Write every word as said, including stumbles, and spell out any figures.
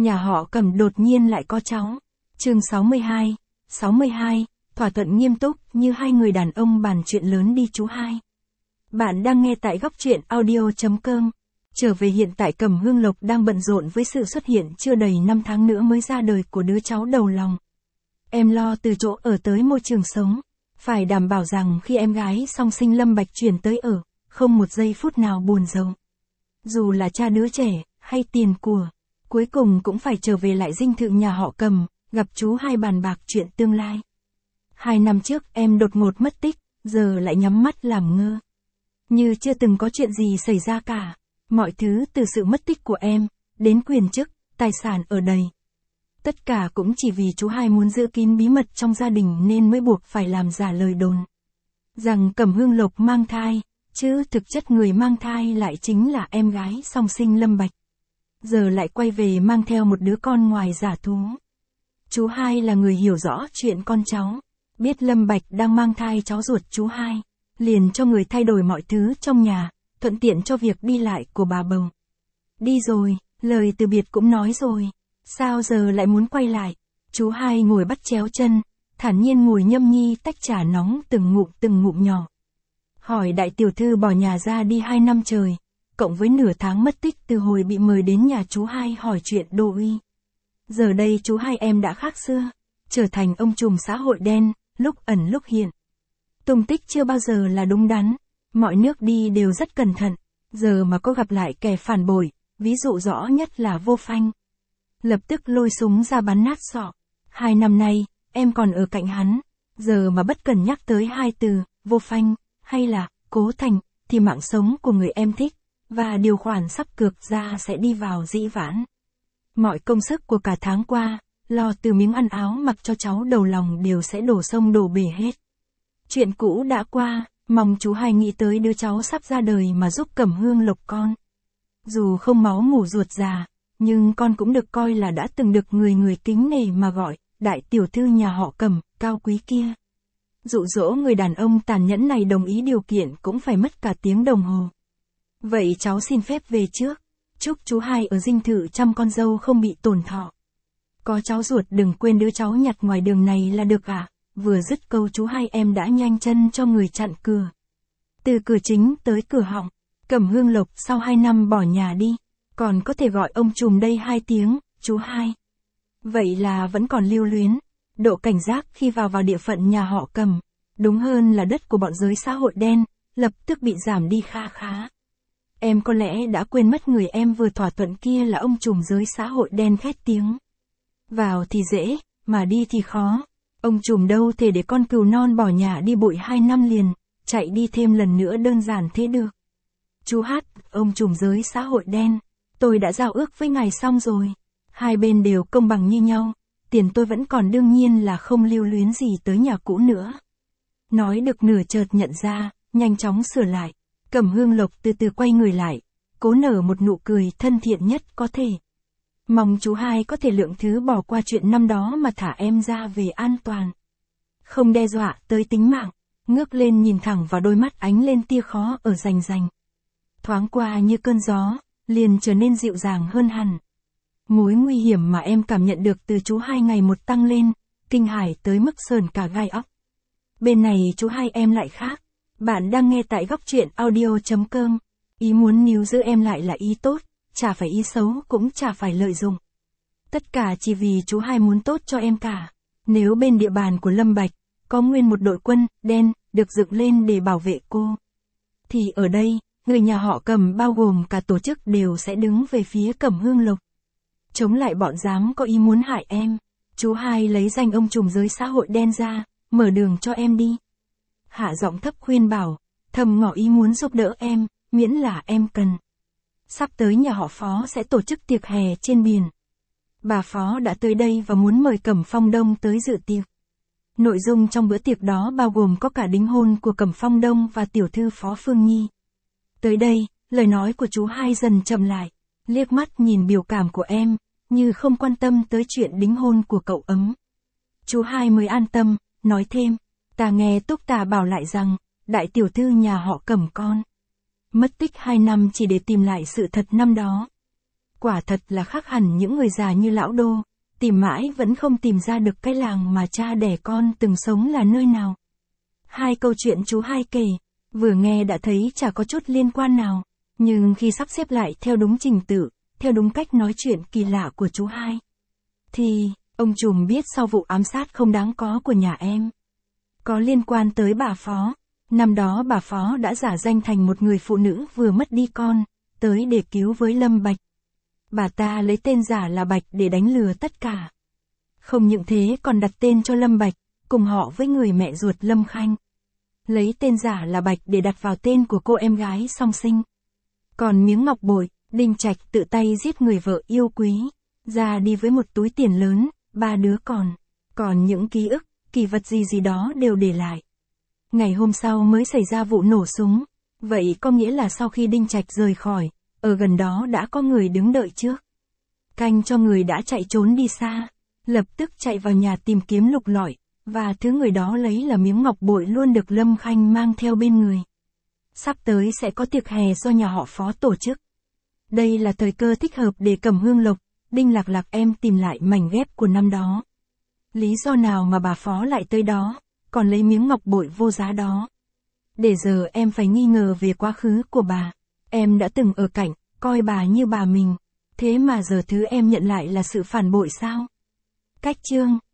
nhà họ Cẩm đột nhiên lại có cháu. Chương sáu mươi hai, sáu mươi hai, thỏa thuận nghiêm túc như hai người đàn ông bàn chuyện lớn đi chú hai. Bạn đang nghe tại góc truyện audio chấm com. Trở về hiện tại, Cẩm Hương Lộc đang bận rộn với sự xuất hiện chưa đầy năm tháng nữa mới ra đời của đứa cháu đầu lòng. Em lo từ chỗ ở tới môi trường sống, phải đảm bảo rằng khi em gái song sinh Lâm Bạch chuyển tới ở, không một giây phút nào buồn rầu. Dù là cha đứa trẻ, hay tiền của, cuối cùng cũng phải trở về lại dinh thự nhà họ Cẩm, gặp chú hai bàn bạc chuyện tương lai. Hai năm trước em đột ngột mất tích, giờ lại nhắm mắt làm ngơ. Như chưa từng có chuyện gì xảy ra cả. Mọi thứ từ sự mất tích của em, đến quyền chức, tài sản ở đầy. Tất cả cũng chỉ vì chú hai muốn giữ kín bí mật trong gia đình nên mới buộc phải làm giả lời đồn rằng Cẩm Hương Lộc mang thai, chứ thực chất người mang thai lại chính là em gái song sinh Lâm Bạch. Giờ lại quay về mang theo một đứa con ngoài giả thú. Chú hai là người hiểu rõ chuyện con cháu, biết Lâm Bạch đang mang thai cháu ruột chú hai, liền cho người thay đổi mọi thứ trong nhà, thuận tiện cho việc đi lại của bà bầu. Đi rồi, lời từ biệt cũng nói rồi, sao giờ lại muốn quay lại? Chú hai ngồi bắt chéo chân, thản nhiên ngồi nhâm nhi tách trà nóng từng ngụm từng ngụm nhỏ. Hỏi đại tiểu thư bỏ nhà ra đi hai năm trời, cộng với nửa tháng mất tích từ hồi bị mời đến nhà chú hai hỏi chuyện Đô Uy. Giờ đây chú hai em đã khác xưa, trở thành ông trùm xã hội đen, lúc ẩn lúc hiện. Tung tích chưa bao giờ là đúng đắn, mọi nước đi đều rất cẩn thận, giờ mà có gặp lại kẻ phản bội, ví dụ rõ nhất là Vô Phanh. Lập tức lôi súng ra bắn nát sọ. Hai năm nay, em còn ở cạnh hắn, giờ mà bất cần nhắc tới hai từ, Vô Phanh, hay là, Cố Thành, thì mạng sống của người em thích, và điều khoản sắp cược ra sẽ đi vào dĩ vãng. Mọi công sức của cả tháng qua, lo từ miếng ăn áo mặc cho cháu đầu lòng đều sẽ đổ sông đổ bể hết. Chuyện cũ đã qua, mong chú hai nghĩ tới đứa cháu sắp ra đời mà giúp Cẩm Hương Lộc con. Dù không máu mủ ruột già, nhưng con cũng được coi là đã từng được người người kính nể mà gọi, đại tiểu thư nhà họ Cẩm, cao quý kia. Dụ dỗ người đàn ông tàn nhẫn này đồng ý điều kiện cũng phải mất cả tiếng đồng hồ. Vậy cháu xin phép về trước, chúc chú hai ở dinh thự chăm con dâu không bị tổn thọ. Có cháu ruột đừng quên đứa cháu nhặt ngoài đường này là được à? Vừa dứt câu chú hai em đã nhanh chân cho người chặn cửa. Từ cửa chính tới cửa họng, Cẩm Hương Lộc sau hai năm bỏ nhà đi, còn có thể gọi ông trùm đây hai tiếng, chú hai. Vậy là vẫn còn lưu luyến, độ cảnh giác khi vào vào địa phận nhà họ Cẩm, đúng hơn là đất của bọn giới xã hội đen, lập tức bị giảm đi kha khá. Em có lẽ đã quên mất người em vừa thỏa thuận kia là ông trùm giới xã hội đen khét tiếng. Vào thì dễ, mà đi thì khó. Ông trùm đâu thể để con cừu non bỏ nhà đi bụi hai năm liền, chạy đi thêm lần nữa đơn giản thế được. Chú hát, ông trùm giới xã hội đen, tôi đã giao ước với ngài xong rồi. Hai bên đều công bằng như nhau, tiền tôi vẫn còn đương nhiên là không lưu luyến gì tới nhà cũ nữa. Nói được nửa chợt nhận ra, nhanh chóng sửa lại. Cẩm Hương Lộc từ từ quay người lại, cố nở một nụ cười thân thiện nhất có thể. Mong chú hai có thể lượng thứ bỏ qua chuyện năm đó mà thả em ra về an toàn. Không đe dọa tới tính mạng, ngước lên nhìn thẳng vào đôi mắt ánh lên tia khó ở rành rành. Thoáng qua như cơn gió, liền trở nên dịu dàng hơn hẳn. Mối nguy hiểm mà em cảm nhận được từ chú hai ngày một tăng lên, kinh hãi tới mức sờn cả gai óc. Bên này chú hai em lại khác. Bạn đang nghe tại góc truyện audio chấm com. Ý muốn níu giữ em lại là ý tốt, chả phải ý xấu cũng chả phải lợi dụng. Tất cả chỉ vì chú hai muốn tốt cho em cả. Nếu bên địa bàn của Lâm Bạch, có nguyên một đội quân, đen, được dựng lên để bảo vệ cô, thì ở đây, người nhà họ Cẩm bao gồm cả tổ chức đều sẽ đứng về phía Cẩm Hương Lộc. Chống lại bọn dám có ý muốn hại em. Chú hai lấy danh ông trùm giới xã hội đen ra, mở đường cho em đi. Hạ giọng thấp khuyên bảo, thầm ngỏ ý muốn giúp đỡ em, miễn là em cần. Sắp tới nhà họ Phó sẽ tổ chức tiệc hè trên biển. Bà Phó đã tới đây và muốn mời Cẩm Phong Đông tới dự tiệc. Nội dung trong bữa tiệc đó bao gồm có cả đính hôn của Cẩm Phong Đông và tiểu thư Phó Phương Nhi. Tới đây, lời nói của chú hai dần chậm lại, liếc mắt nhìn biểu cảm của em, như không quan tâm tới chuyện đính hôn của cậu ấm. Chú hai mới an tâm, nói thêm. Ta nghe Túc Tà bảo lại rằng, đại tiểu thư nhà họ Cẩm con mất tích hai năm chỉ để tìm lại sự thật năm đó. Quả thật là khác hẳn những người già như lão Đô, tìm mãi vẫn không tìm ra được cái làng mà cha đẻ con từng sống là nơi nào. Hai câu chuyện chú hai kể, vừa nghe đã thấy chả có chút liên quan nào, nhưng khi sắp xếp lại theo đúng trình tự, theo đúng cách nói chuyện kỳ lạ của chú hai, thì, ông trùm biết sau vụ ám sát không đáng có của nhà em, có liên quan tới bà Phó. Năm đó bà Phó đã giả danh thành một người phụ nữ vừa mất đi con, tới để cứu với Lâm Bạch. Bà ta lấy tên giả là Bạch để đánh lừa tất cả. Không những thế còn đặt tên cho Lâm Bạch, cùng họ với người mẹ ruột Lâm Khanh. Lấy tên giả là Bạch để đặt vào tên của cô em gái song sinh. Còn miếng ngọc bội, Đinh Trạch tự tay giết người vợ yêu quý, ra đi với một túi tiền lớn, ba đứa còn. Còn những ký ức, kỳ vật gì gì đó đều để lại. Ngày hôm sau mới xảy ra vụ nổ súng. Vậy có nghĩa là sau khi Đinh Trạch rời khỏi, ở gần đó đã có người đứng đợi trước. Canh cho người đã chạy trốn đi xa. Lập tức chạy vào nhà tìm kiếm lục lọi. Và thứ người đó lấy là miếng ngọc bội luôn được Lâm Khanh mang theo bên người. Sắp tới sẽ có tiệc hè do nhà họ Phó tổ chức. Đây là thời cơ thích hợp để Cẩm Hương Lộc, Đinh Lạc Lạc em tìm lại mảnh ghép của năm đó. Lý do nào mà bà Phó lại tới đó, còn lấy miếng ngọc bội vô giá đó. Để giờ em phải nghi ngờ về quá khứ của bà. Em đã từng ở cạnh, coi bà như bà mình. Thế mà giờ thứ em nhận lại là sự phản bội sao? Cách chương